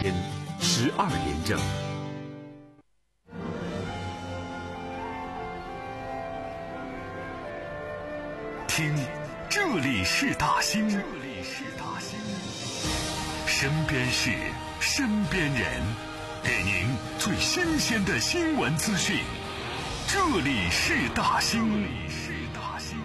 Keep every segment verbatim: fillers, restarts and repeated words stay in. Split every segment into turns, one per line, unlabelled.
天十二点整。听，这里是大兴，这里是大兴，身边事，身边人，给您最新鲜的新闻资讯。这里是大兴，这里是大兴。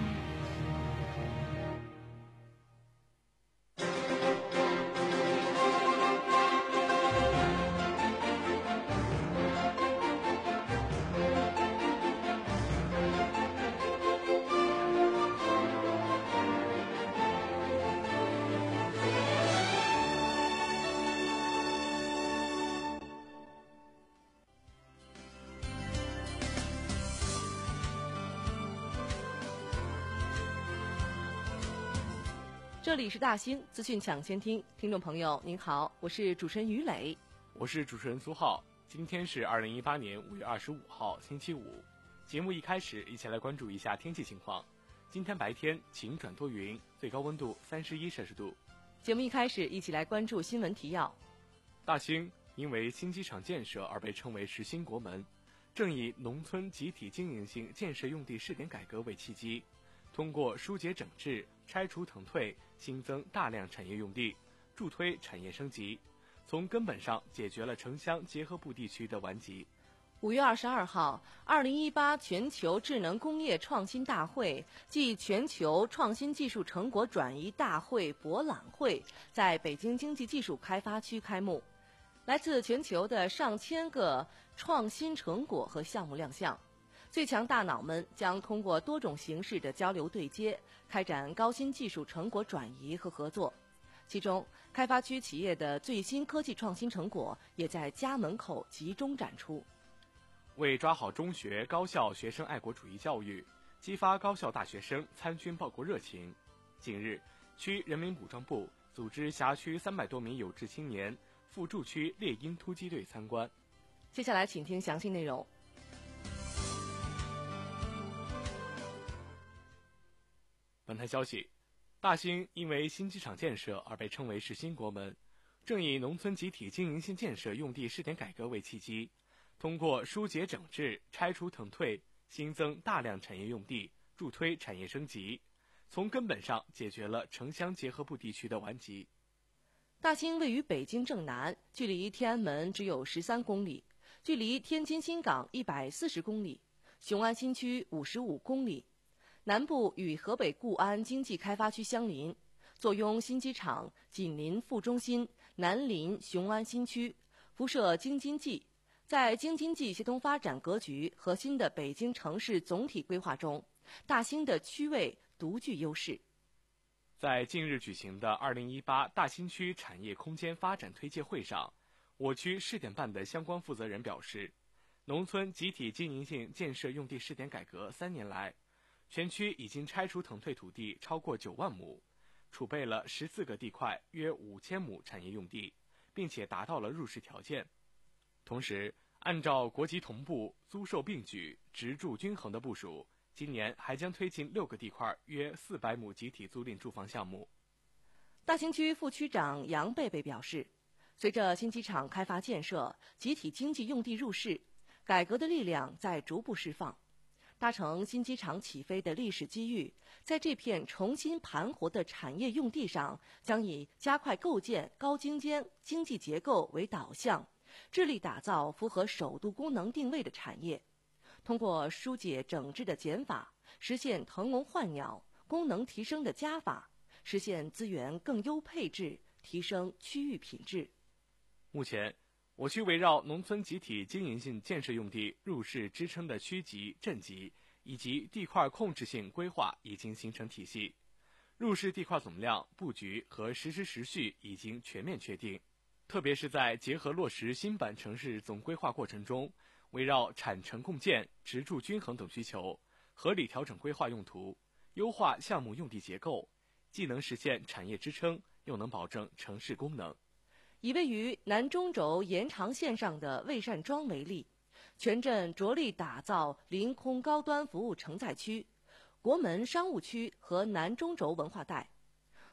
这里是大兴资讯抢先听，听众朋友您好，我是主持人于磊，
我是主持人苏浩。今天是二零一八年五月二十五号，星期五。节目一开始，一起来关注一下天气情况。今天白天晴转多云，最高温度三十一摄氏度。
节目一开始，一起来关注新闻提要。
大兴因为新机场建设而被称为是新国门，正以农村集体经营性建设用地试点改革为契机，通过疏解整治、拆除腾退，新增大量产业用地，助推产业升级，从根本上解决了城乡结合部地区的顽疾。
五月二十二号，二零一八全球智能工业创新大会暨全球创新技术成果转移大会博览会在北京经济技术开发区开幕，来自全球的上千个创新成果和项目亮相。最强大脑们将通过多种形式的交流对接，开展高新技术成果转移和合作。其中，开发区企业的最新科技创新成果也在家门口集中展出。
为抓好中学、高校学生爱国主义教育，激发高校大学生参军报国热情，近日，区人民武装部组织辖区三百多名有志青年赴驻区猎鹰突击队参观。
接下来，请听详细内容。
本台消息，大兴因为新机场建设而被称为是新国门，正以农村集体经营性建设用地试点改革为契机，通过疏解整治、拆除腾退，新增大量产业用地，助推产业升级，从根本上解决了城乡结合部地区的顽疾。
大兴位于北京正南，距离天安门只有十三公里，距离天津新港一百四十公里，雄安新区五十五公里。南部与河北固安经济开发区相邻，坐拥新机场，紧邻副中心，南临雄安新区，辐射京津冀。在京津冀协同发展格局和新的北京城市总体规划中，大兴的区位独具优势。
在近日举行的二零一八大兴区产业空间发展推介会上，我区试点办的相关负责人表示，农村集体经营性建设用地试点改革三年来，全区已经拆除腾退土地超过九万亩，储备了十四个地块约五千亩产业用地，并且达到了入市条件。同时，按照国际同步、租售并举、直住均衡的部署，今年还将推进六个地块约四百亩集体租赁住房项目。
大兴区副区长杨贝贝表示，随着新机场开发建设，集体经济用地入市，改革的力量在逐步释放。搭乘新机场起飞的历史机遇，在这片重新盘活的产业用地上，将以加快构建高精尖经济结构为导向，致力打造符合首都功能定位的产业。通过疏解整治的减法，实现腾笼换鸟、功能提升的加法，实现资源更优配置，提升区域品质。
目前，我区围绕农村集体经营性建设用地入市支撑的区级、镇级以及地块控制性规划已经形成体系，入市地块总量、布局和实施时序已经全面确定。特别是在结合落实新版城市总规划过程中，围绕产城共建、直住均衡等需求，合理调整规划用途，优化项目用地结构，既能实现产业支撑，又能保证城市功能。
以位于南中轴延长线上的魏善庄为例，全镇着力打造临空高端服务承载区、国门商务区和南中轴文化带。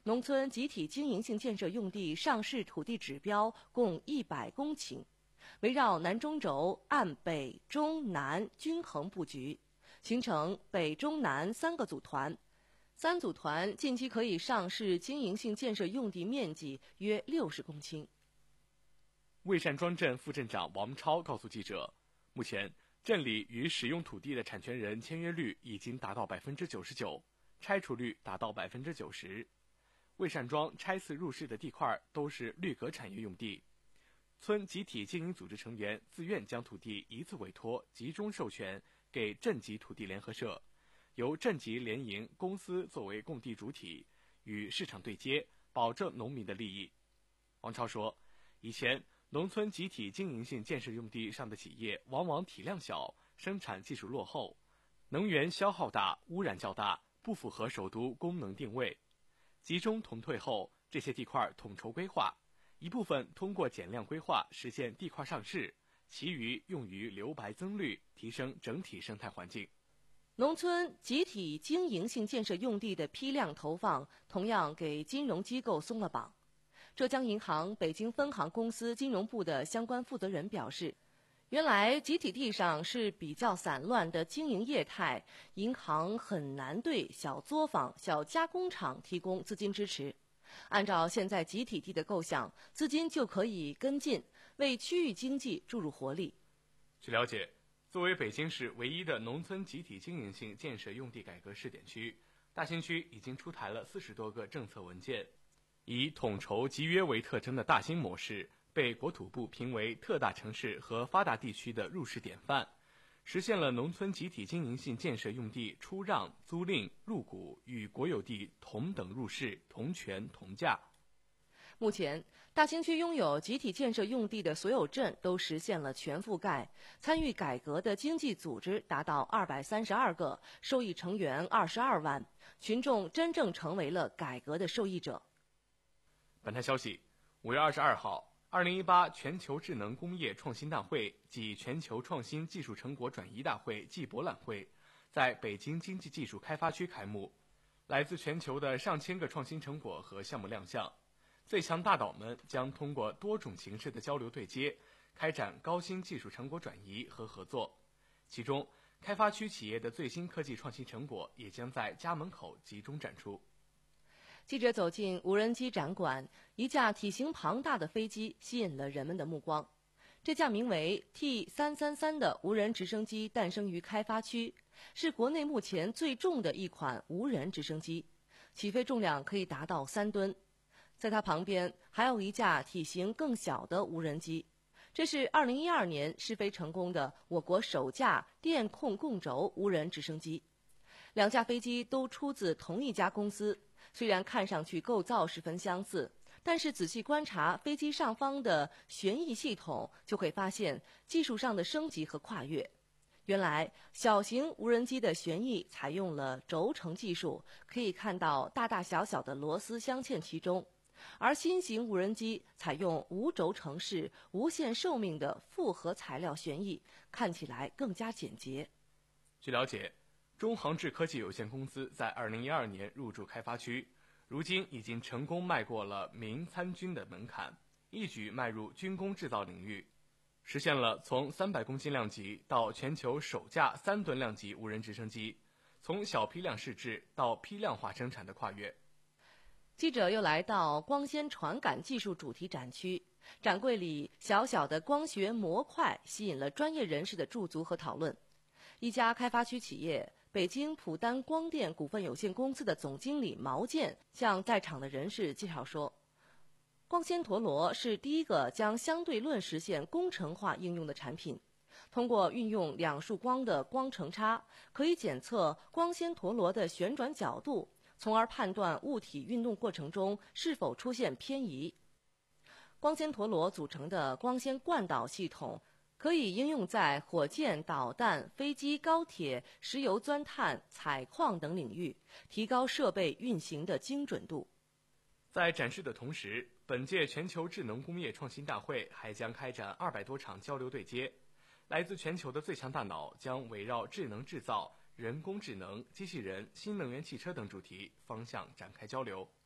农村集体经营性建设用地上市土地指标共一百公顷，围绕南中轴按北中南均衡布局，形成北中南三个组团。三组团近期可以上市经营性建设用地面积约六十公顷。
魏善庄镇副镇长王超告诉记者，目前镇里与使用土地的产权人签约率已经达到百分之九十九，拆除率达到百分之九十。魏善庄拆次入市的地块都是绿革产业用地，村集体经营组织成员自愿将土地一次委托集中授权给镇级土地联合社，由镇级联营公司作为供地主体，与市场对接，保证农民的利益。王超说，以前农村集体经营性建设用地上的企业往往体量小，生产技术落后，能源消耗大，污染较大，不符合首都功能定位。集中统退后，这些地块统筹规划，一部分通过减量规划实现地块上市，其余用于留白增绿，提升整体生态环境。
农村集体经营性建设用地的批量投放同样给金融机构松了绑。浙江银行北京分行公司金融部的相关负责人表示，原来集体地上是比较散乱的经营业态，银行很难对小作坊、小加工厂提供资金支持。按照现在集体地的构想，资金就可以跟进，为区域经济注入活力。
据了解，作为北京市唯一的农村集体经营性建设用地改革试点区，大兴区已经出台了四十多个政策文件，以统筹集约为特征的大兴模式被国土部评为特大城市和发达地区的入市典范，实现了农村集体经营性建设用地出让、租赁、入股与国有地同等入市、同权同价。
目前，大兴区拥有集体建设用地的所有镇都实现了全覆盖，参与改革的经济组织达到二百三十二个，受益成员二十二万，群众真正成为了改革的受益者。
本台消息，五月二十二号，二零一八全球智能工业创新大会暨全球创新技术成果转移大会暨博览会在北京经济技术开发区开幕，来自全球的上千个创新成果和项目亮相。最强大导们将通过多种形式的交流对接，开展高新技术成果转移和合作。其中，开发区企业的最新科技创新成果也将在家门口集中展出。
记者走进无人机展馆，一架体型庞大的飞机吸引了人们的目光。这架名为 T 三三三 的无人直升机诞生于开发区，是国内目前最重的一款无人直升机，起飞重量可以达到三吨。在它旁边还有一架体型更小的无人机，这是二零一二年试飞成功的我国首架电控共轴无人直升机。两架飞机都出自同一家公司，虽然看上去构造十分相似，但是仔细观察飞机上方的旋翼系统，就会发现技术上的升级和跨越。原来小型无人机的旋翼采用了轴承技术，可以看到大大小小的螺丝镶嵌其中，而新型无人机采用无轴承式、无限寿命的复合材料旋翼，看起来更加简洁。
据了解，中航智科技有限公司在二零一二年入驻开发区，如今已经成功迈过了民参军的门槛，一举迈入军工制造领域，实现了从三百公斤量级到全球首架三吨量级无人直升机，从小批量试制到批量化生产的跨越。
记者又来到光纤传感技术主题展区，展柜里小小的光学模块吸引了专业人士的驻足和讨论。一家开发区企业北京普丹光电股份有限公司的总经理毛健向在场的人士介绍说，光纤陀螺是第一个将相对论实现工程化应用的产品。通过运用两束光的光程差，可以检测光纤陀螺的旋转角度，从而判断物体运动过程中是否出现偏移。光纤陀螺组成的光纤惯导系统可以应用在火箭、导弹、飞机、高铁、石油钻探、采矿等领域，提高设备运行的精准度。
在展示的同时，本届全球智能工业创新大会还将开展二百多场交流对接，来自全球的最强大脑将围绕智能制造、人工智能、机器人、新能源汽车等主题方向展开交流。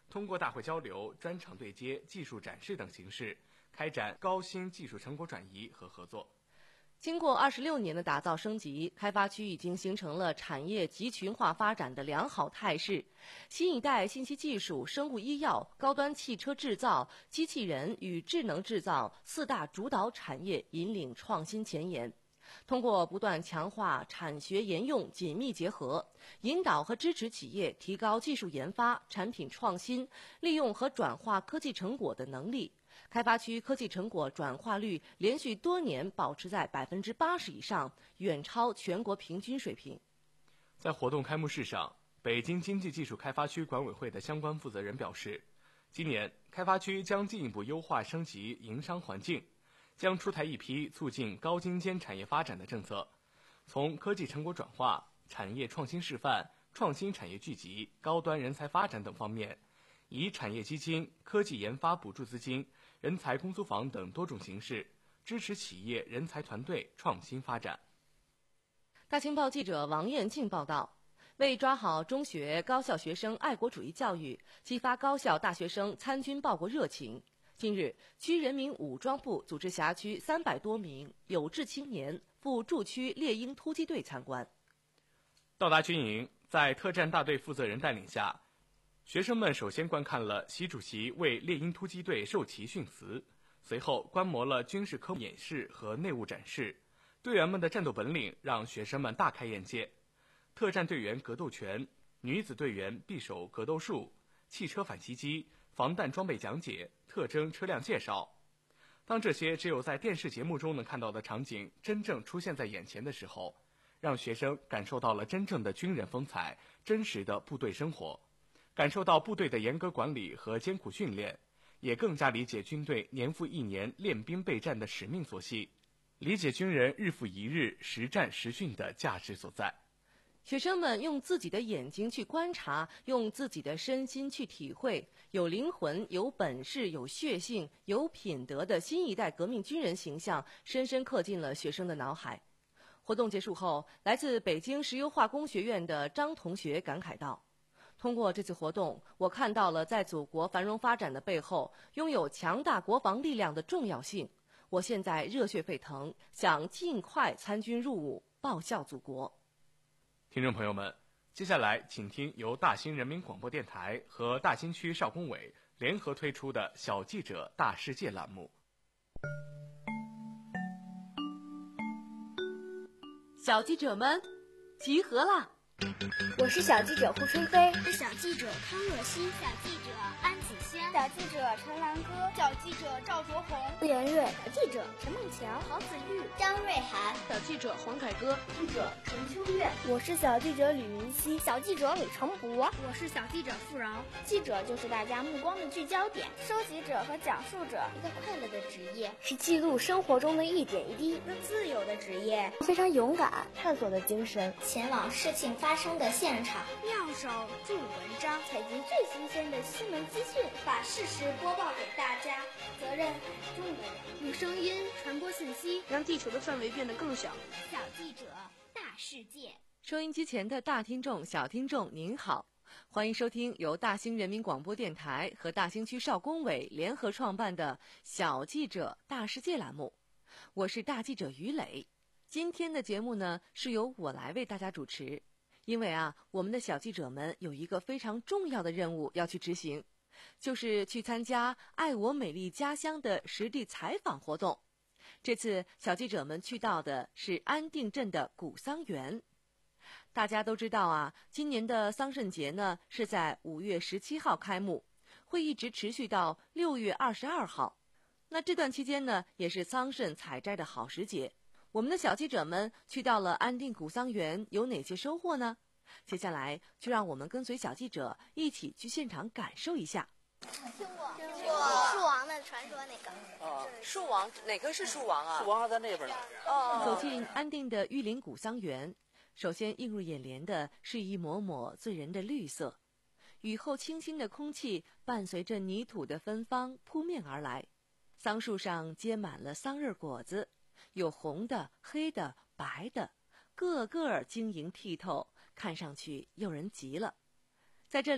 通过大会交流、专场对接、技术展示等形式，开展高新技术成果转移和合作。
经过二十六年的打造升级，开发区已经形成了产业集群化发展的良好态势。新一代信息技术、生物医药、高端汽车制造、机器人与智能制造四大主导产业引领创新前沿。通过不断强化产学研用紧密结合，引导和支持企业提高技术研发、产品创新、利用和转化科技成果的能力。开发区科技成果转化率连续多年保持在百分之八十以上，远超全国平均水平。
在活动开幕式上，北京经济技术开发区管委会的相关负责人表示，今年开发区将进一步优化升级营商环境，将出台一批促进高精尖产业发展的政策，从科技成果转化、产业创新示范、创新产业聚集、高端人才发展等方面，以产业基金、科技研发补助资金、人才公租房等多种形式，支持企业人才团队创新发展。
大青报记者王艳静报道，为抓好中学高校学生爱国主义教育，激发高校大学生参军报国热情，近日，区人民武装部组织辖区三百多名有志青年赴驻区猎鹰突击队参观。
到达军营，在特战大队负责人带领下，学生们首先观看了习主席为猎鹰突击队授旗训词，随后观摩了军事科目演示和内务展示。队员们的战斗本领让学生们大开眼界。特战队员格斗拳，女子队员匕首格斗术，汽车反袭击，防弹装备讲解，特征车辆介绍。当这些只有在电视节目中能看到的场景真正出现在眼前的时候，让学生感受到了真正的军人风采，真实的部队生活，感受到部队的严格管理和艰苦训练，也更加理解军队年复一年练兵备战的使命所系，理解军人日复一日实战实训的价值所在。
学生们用自己的眼睛去观察，用自己的身心去体会，有灵魂、有本事、有血性、有品德的新一代革命军人形象深深刻进了学生的脑海。活动结束后，来自北京石油化工学院的张同学感慨道，通过这次活动，我看到了在祖国繁荣发展的背后，拥有强大国防力量的重要性。我现在热血沸腾，想尽快参军入伍，报效祖国。
听众朋友们，接下来请听由大兴人民广播电台和大兴区少工委联合推出的小记者大世界栏目。
小记者们集合啦！
我是小记者胡春飞，
是小记者康若曦，小记者安子轩，
小记者陈兰歌，
小记者赵卓红，
顾妍瑞，
小记者陈梦桥，
郝子玉，
张瑞涵，
小记者黄凯歌，
记者陈秋月。
我是小记者吕云熙，
小记者李成博，
我是小记者付饶。
记者就是大家目光的聚焦点，收集者和讲述者，一个快乐的职业，
是记录生活中的一点一滴，
一个自由的职业，
非常勇敢、探索的精神，
前往事情发生的现场，
妙手著文章，
采集最新鲜的新闻资讯，
把事实播报给大家。责任很重的人，
用声音传播信息，
让地球的范围变得更小。
小记者大世界，
收音机前的大听众、小听众您好，欢迎收听由大兴人民广播电台和大兴区少工委联合创办的小记者大世界栏目，我是大记者于磊。今天的节目呢，是由我来为大家主持。因为啊，我们的小记者们有一个非常重要的任务要去执行，就是去参加爱我美丽家乡的实地采访活动。这次小记者们去到的是安定镇的古桑园。大家都知道啊，今年的桑葚节呢是在五月十七号开幕，会一直持续到六月二十二号。那这段期间呢，也是桑葚采摘的好时节。我们的小记者们去到了安定古桑园，有哪些收获呢？接下来就让我们跟随小记者一起去现场感受一下。
听过，听过树王的传说那个。
哦，树王哪个是树王啊？
树王还在那边呢。
哦，走进安定的玉林古桑园，首先映入眼帘的是一抹抹醉人的绿色，雨后清新的空气伴随着泥土的芬芳扑面而来，桑树上结满了桑葚果子。有红的、黑的、白的，个个晶莹剔透，看上去诱人极了。在这里，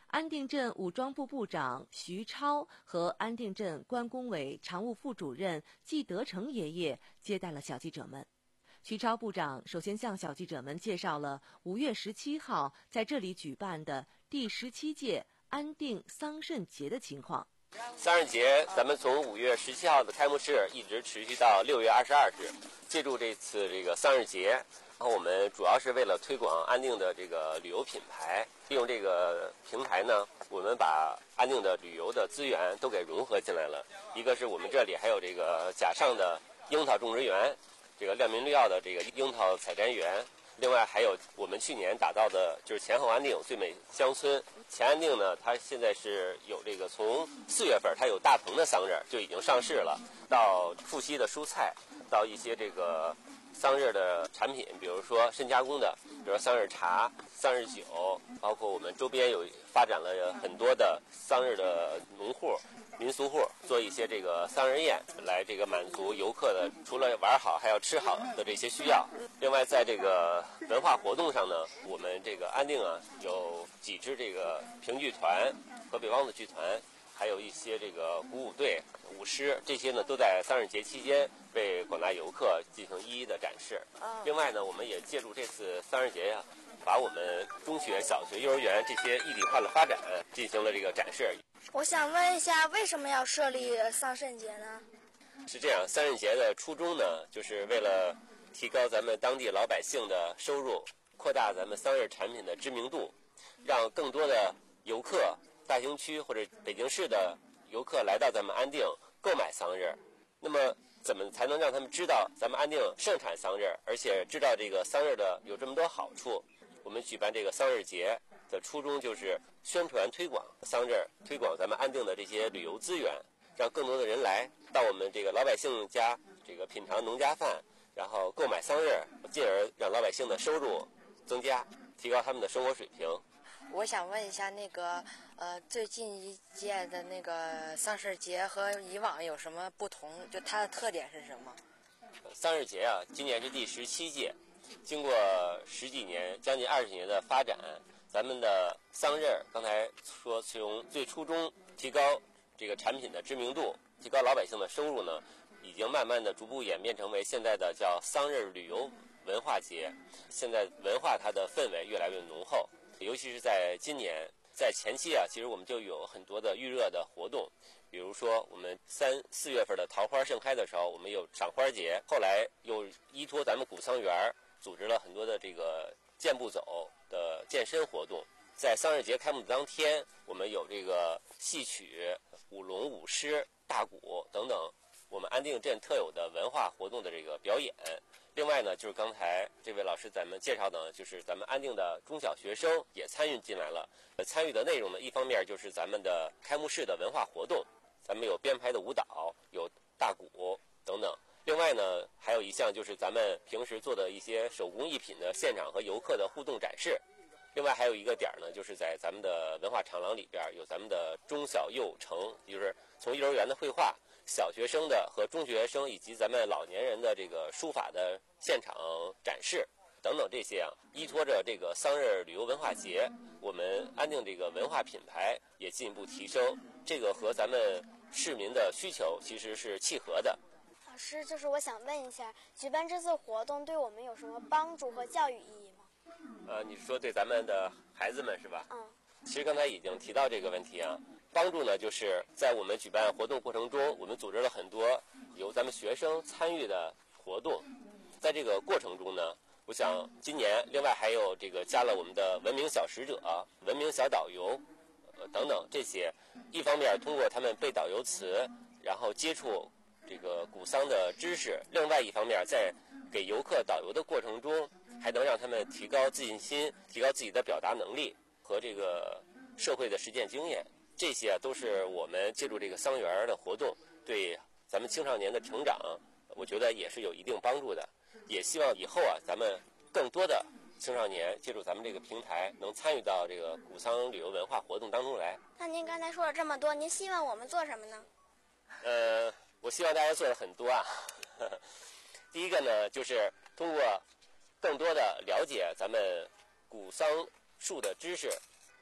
安定镇武装部部长徐超和安定镇关工委常务副主任季德成爷爷接待了小记者们。徐超部长首先向小记者们介绍了五月十七号在这里举办的第十七届安定桑葚节的情况。
桑葚节咱们从五月十七号的开幕式一直持续到六月二十二日，借助这次这个桑葚节，然后我们主要是为了推广安定的这个旅游品牌，利用这个平台呢，我们把安定的旅游的资源都给融合进来了。一个是我们这里还有这个甲上的樱桃种植园，这个亮明绿药的这个樱桃采摘园，另外还有我们去年打造的就是前后安定最美乡村。前安定呢，它现在是有这个从四月份它有大棚的桑葚就已经上市了，到富硒的蔬菜，到一些这个桑葚的产品，比如说深加工的，比如说桑葚茶、桑葚酒，包括我们周边有发展了很多的桑葚的农户、民俗户，做一些这个桑葚宴，来这个满足游客的除了玩好还要吃好的这些需要。另外，在这个文化活动上呢，我们这个安定啊有几支这个评剧团、河北梆子剧团，还有一些这个鼓舞队、舞狮，这些呢都在桑葚节期间为广大游客进行一一的展示。另外呢，我们也借助这次桑葚节呀、啊，把我们中学、小学、幼儿园这些异地化的发展进行了这个展示。
我想问一下，为什么要设立桑葚节呢？
是这样，桑葚节的初衷呢，就是为了提高咱们当地老百姓的收入，扩大咱们桑葚产品的知名度，让更多的游客、大兴区或者北京市的游客来到咱们安定购买桑葚。那么怎么才能让他们知道咱们安定盛产桑葚，而且知道这个桑葚的有这么多好处？我们举办这个桑葚节的初衷就是宣传推广桑葚，推广咱们安定的这些旅游资源，让更多的人来到我们这个老百姓家这个品尝农家饭，然后购买桑葚，进而让老百姓的收入增加，提高他们的生活水平。
我想问一下，那个呃，最近一届的那个桑葚节和以往有什么不同？就它的特点是什么？
桑葚节啊，今年是第十七届，经过十几年、将近二十年的发展，咱们的桑葚刚才说从最初中提高这个产品的知名度，提高老百姓的收入呢，已经慢慢的逐步演变成为现在的叫桑葚旅游文化节。现在文化它的氛围越来越浓厚。尤其是在今年，在前期啊，其实我们就有很多的预热的活动，比如说我们三四月份的桃花盛开的时候，我们有赏花节，后来又依托咱们古桑园组织了很多的这个健步走的健身活动。在桑葚节开幕当天，我们有这个戏曲、舞龙、舞狮、大鼓等等我们安定镇特有的文化活动的这个表演。另外呢，就是刚才这位老师咱们介绍的，就是咱们安定的中小学生也参与进来了。呃，参与的内容呢，一方面就是咱们的开幕式的文化活动，咱们有编排的舞蹈，有大鼓等等。另外呢，还有一项就是咱们平时做的一些手工艺品的现场和游客的互动展示。另外还有一个点呢，就是在咱们的文化长廊里边有咱们的中小幼成，就是从幼儿园的绘画，小学生的和中学生以及咱们老年人的这个书法的现场展示等等这些啊，依托着这个桑葚旅游文化节，我们安定这个文化品牌也进一步提升，这个和咱们市民的需求其实是契合的。
老师，就是我想问一下，举办这次活动对我们有什么帮助和教育意义吗？
呃，你说对咱们的孩子们是吧？
嗯。
其实刚才已经提到这个问题啊。帮助呢，就是在我们举办活动过程中，我们组织了很多由咱们学生参与的活动。在这个过程中呢，我想今年另外还有这个加了我们的文明小使者、文明小导游，呃等等这些。一方面通过他们背导游词，然后接触这个古桑的知识；另外一方面在给游客导游的过程中，还能让他们提高自信心，提高自己的表达能力和这个社会的实践经验。这些啊都是我们借助这个桑园的活动，对咱们青少年的成长，我觉得也是有一定帮助的。也希望以后啊，咱们更多的青少年借助咱们这个平台，能参与到这个古桑旅游文化活动当中来。
那您刚才说了这么多，您希望我们做什么呢？
呃，我希望大家做的很多啊。第一个呢，就是通过更多的了解咱们古桑树的知识，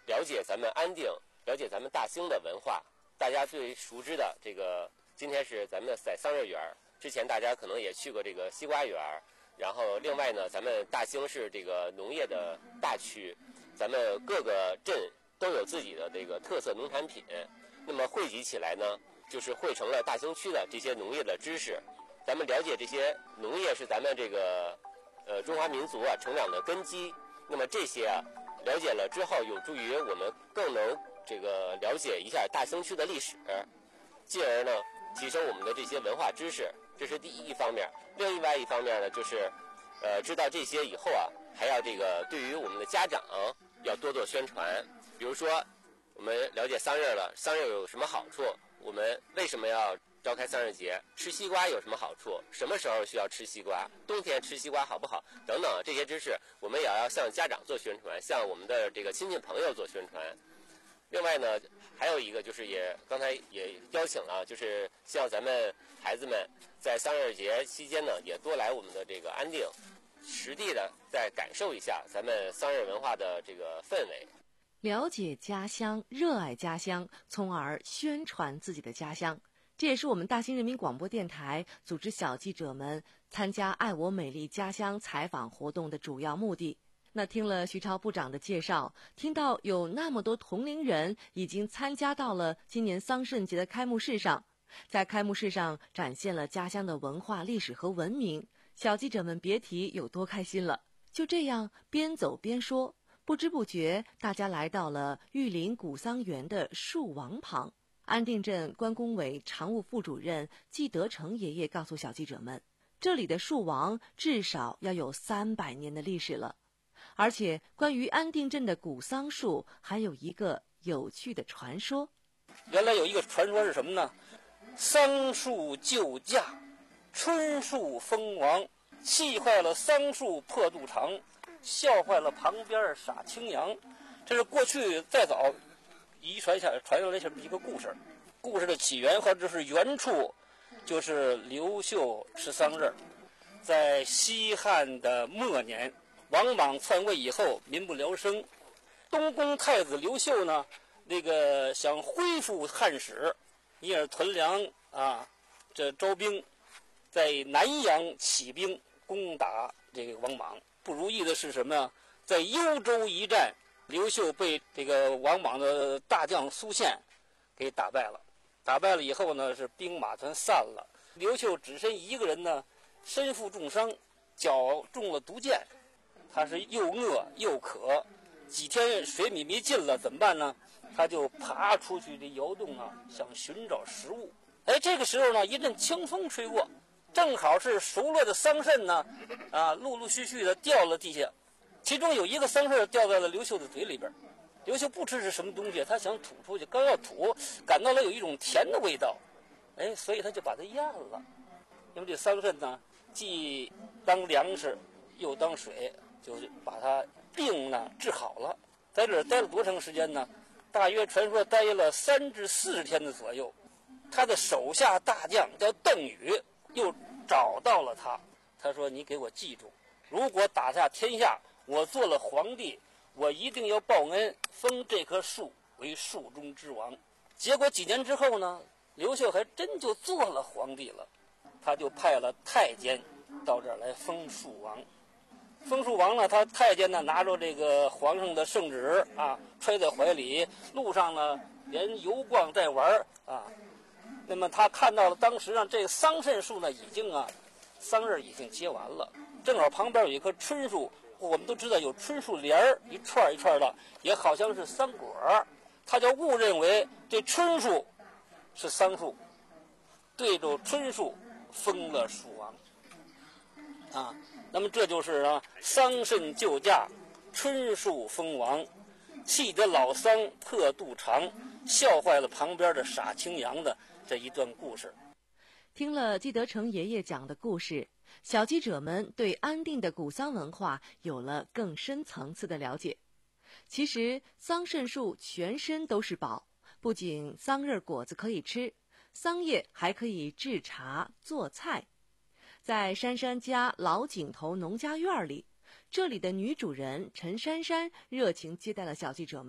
了解咱们安定，了解咱们大兴的文化。大家最熟知的这个，今天是咱们的在桑葚园，之前大家可能也去过这个西瓜园。然后另外呢，咱们大兴是这个农业的大区，咱们各个镇都有自己的这个特色农产品。那么汇集起来呢，就是汇成了大兴区的这些农业的知识。咱们了解这些农业是咱们这个呃中华民族啊成长的根基。那么这些啊了解了之后，有助于我们更能这个了解一下大兴区的历史，进而呢提升我们的这些文化知识。这是第一方面。另外一方面呢，就是呃知道这些以后啊，还要这个对于我们的家长要多做宣传。比如说我们了解桑葚了，桑葚有什么好处，我们为什么要召开桑葚节，吃西瓜有什么好处，什么时候需要吃西瓜，冬天吃西瓜好不好等等，这些知识我们也要向家长做宣传，向我们的这个亲戚朋友做宣传。另外呢，还有一个就是也刚才也邀请了，就是希望咱们孩子们在桑葚节期间呢，也多来我们的这个安定，实地的再感受一下咱们桑葚文化的这个氛围，
了解家乡，热爱家乡，从而宣传自己的家乡。这也是我们大兴人民广播电台组织小记者们参加爱我美丽家乡采访活动的主要目的。那听了徐超部长的介绍，听到有那么多同龄人已经参加到了今年桑葚节的开幕式上，在开幕式上展现了家乡的文化历史和文明，小记者们别提有多开心了。就这样边走边说，不知不觉大家来到了玉林古桑园的树王旁。安定镇关工委常务副主任季德成爷爷告诉小记者们，这里的树王至少要有三百年的历史了。而且关于安定镇的古桑树还有一个有趣的传说。
原来有一个传说是什么呢？桑树救驾，春树封王，气坏了桑树破肚肠，笑坏了旁边傻青羊。这是过去再早遗传下传下来这么一个故事。故事的起源或者是原处就是刘秀吃桑葚。在西汉的末年，王莽篡位以后，民不聊生。东宫太子刘秀呢，那个想恢复汉史，因而屯粮啊，这招兵，在南阳起兵攻打这个王莽。不如意的是什么呀？在幽州一战，刘秀被这个王莽的大将苏宪给打败了。打败了以后呢，是兵马全散了。刘秀只身一个人呢，身负重伤，脚中了毒箭。他是又饿又渴，几天水米没进了，怎么办呢？他就爬出去这窑洞啊，想寻找食物。哎，这个时候呢，一阵清风吹过，正好是熟了的桑葚呢，啊，陆陆续续的掉了地下。其中有一个桑葚掉在了刘秀的嘴里边。刘秀不知是什么东西，他想吐出去，刚要吐，感到了有一种甜的味道，哎，所以他就把它咽了。因为这桑葚呢，既当粮食，又当水。就是把他病呢治好了，在这儿待了多长时间呢？大约传说待了三至四十天的左右。他的手下大将叫邓禹又找到了他，他说：“你给我记住，如果打下天下，我做了皇帝，我一定要报恩，封这棵树为树中之王。”结果几年之后呢，刘秀还真就做了皇帝了，他就派了太监到这儿来封树王。封树王呢，他太监呢拿着这个皇上的圣旨啊，揣在怀里，路上呢连游逛带玩啊。那么他看到了当时啊，这个桑葚树呢已经啊，桑葚已经结完了，正好旁边有一棵春树，我们都知道有春树帘儿，一串一串的，也好像是桑果，他就误认为这春树是桑树，对着春树封了树王啊。那么这就是啊，桑葚救驾，春树封王，气得老桑破肚肠，笑坏了旁边的傻青羊的这一段故事。
听了季德成爷爷讲的故事，小记者们对安定的古桑文化有了更深层次的了解。其实桑葚树全身都是宝，不仅桑葚果子可以吃，桑叶还可以制茶做菜。在珊珊家老井头农家院里，这里的女主人陈珊珊热情接待了小记者们，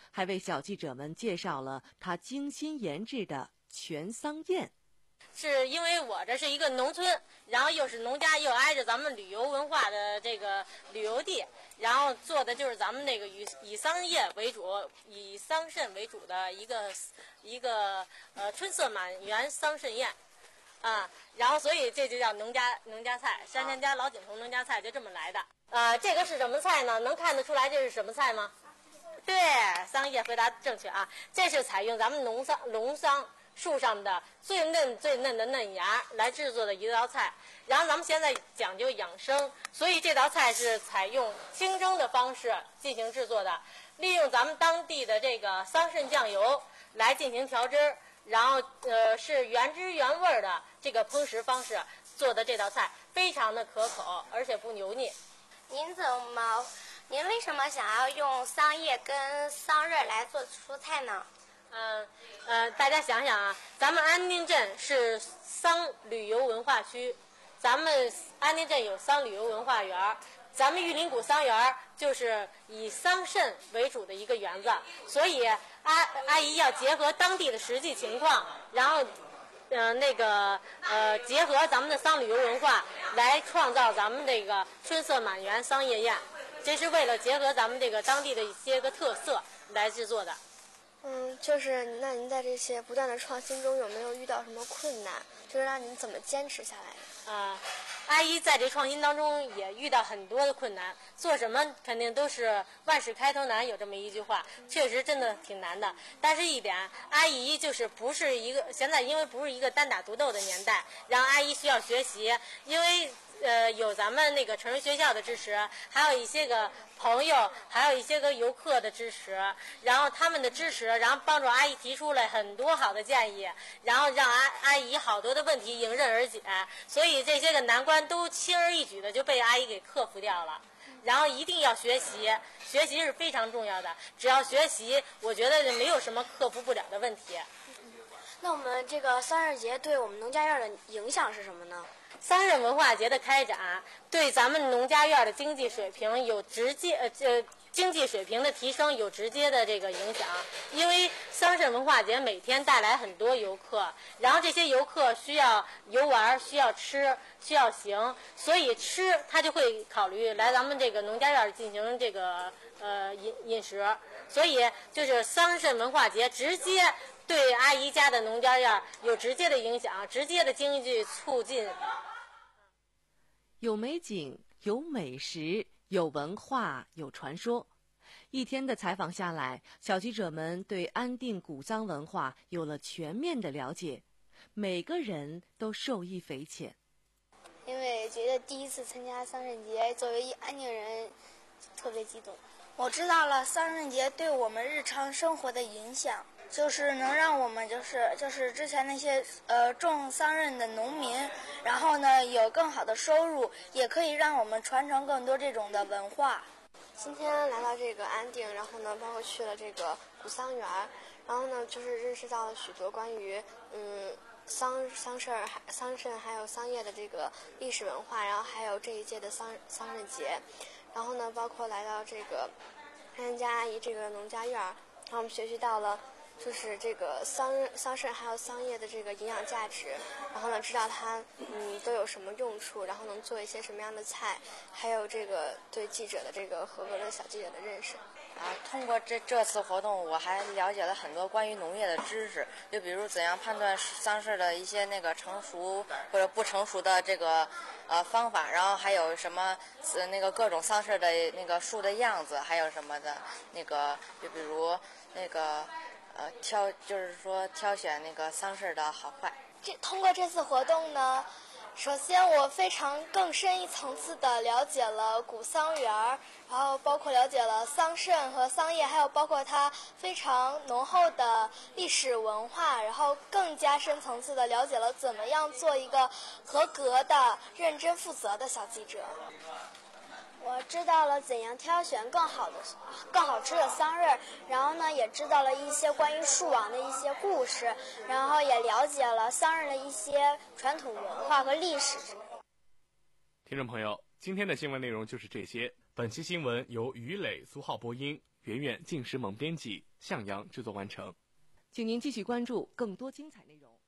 还为小记者们介绍了他精心研制的全桑宴。
是因为我这是一个农村，然后又是农家，又挨着咱们旅游文化的这个旅游地，然后做的就是咱们那个以以桑叶为主，以桑葚为主的一个一个呃春色满园桑葚宴，啊，然后所以这就叫农家农家菜，山田家老井头农家菜就这么来的。呃，这个是什么菜呢？能看得出来这是什么菜吗？对，桑叶回答正确啊，这是采用咱们农桑龙桑树上的最嫩最嫩的嫩芽来制作的一道菜。然后咱们现在讲究养生，所以这道菜是采用清蒸的方式进行制作的，利用咱们当地的这个桑葚酱油来进行调汁，然后呃是原汁原味的这个烹食方式做的这道菜，非常的可口，而且不油腻。
您怎么，您为什么想要用桑叶跟桑葚来做蔬菜呢？
嗯呃，大家想想啊，咱们安定镇是桑旅游文化区，咱们安定镇有桑旅游文化园，咱们玉林谷桑园就是以桑葚为主的一个园子，所以阿阿姨要结合当地的实际情况，然后呃那个呃结合咱们的桑旅游文化来创造咱们这个春色满园桑叶宴，这是为了结合咱们这个当地的一些个特色来制作的。
嗯，就是那您在这些不断的创新中有没有遇到什么困难？就是让您怎么坚持下来的？
啊、呃，阿姨在这创新当中也遇到很多的困难，做什么肯定都是万事开头难，有这么一句话，确实真的挺难的。但是一点，阿姨就是不是一个现在因为不是一个单打独斗的年代，让阿姨需要学习，因为呃有咱们那个成人学校的支持，还有一些个朋友，还有一些个游客的支持，然后他们的支持，然后帮助阿姨提出了很多好的建议，然后让阿阿姨好多的问题迎刃而解，所以这些个难关都轻而易举的就被阿姨给克服掉了。然后一定要学习，学习是非常重要的，只要学习，我觉得没有什么克服不了的问题。
那我们这个桑葚节对我们农家院的影响是什么呢？
桑葚文化节的开展对咱们农家院的经济水平有直接呃这经济水平的提升有直接的这个影响，因为桑葚文化节每天带来很多游客，然后这些游客需要游玩，需要吃，需要行，所以吃他就会考虑来咱们这个农家院进行这个呃饮饮食，所以就是桑葚文化节直接对阿姨家的农家院有直接的影响，直接的经济促进。
有美景，有美食，有文化，有传说。一天的采访下来，小记者们对安定古桑文化有了全面的了解，每个人都受益匪浅。
因为觉得第一次参加桑葚节，作为一安定人，特别激动。
我知道了桑葚节对我们日常生活的影响，就是能让我们就是就是之前那些呃种桑葚的农民，然后呢有更好的收入，也可以让我们传承更多这种的文化。
今天来到这个安定，然后呢包括去了这个古桑园，然后呢就是认识到了许多关于嗯桑桑葚桑葚还有桑叶的这个历史文化，然后还有这一届的桑桑葚节，然后呢包括来到这个安家阿姨这个农家院，然后我们学习到了就是这个桑桑葚还有桑叶的这个营养价值，然后呢知道它嗯都有什么用处，然后能做一些什么样的菜，还有这个对记者的这个合格的小记者的认识。
啊，通过这这次活动，我还了解了很多关于农业的知识，就比如怎样判断桑葚的一些那个成熟或者不成熟的这个呃方法，然后还有什么呃那个各种桑葚的那个树的样子，还有什么的那个，就比如那个呃挑，就是说挑选那个桑葚的好坏。
这通过这次活动呢，首先我非常更深一层次的了解了古桑园，然后包括了解了桑葚和桑叶，还有包括它非常浓厚的历史文化，然后更加深层次的了解了怎么样做一个合格的认真负责的小记者。我知道了怎样挑选更好的、更好吃的桑葚，然后呢，也知道了一些关于树王的一些故事，然后也了解了桑葚的一些传统文化和历史。
听众朋友，今天的新闻内容就是这些。本期新闻由于磊、苏浩播音， 圆圆、静时萌编辑，向阳制作完成。
请您继续关注更多精彩内容。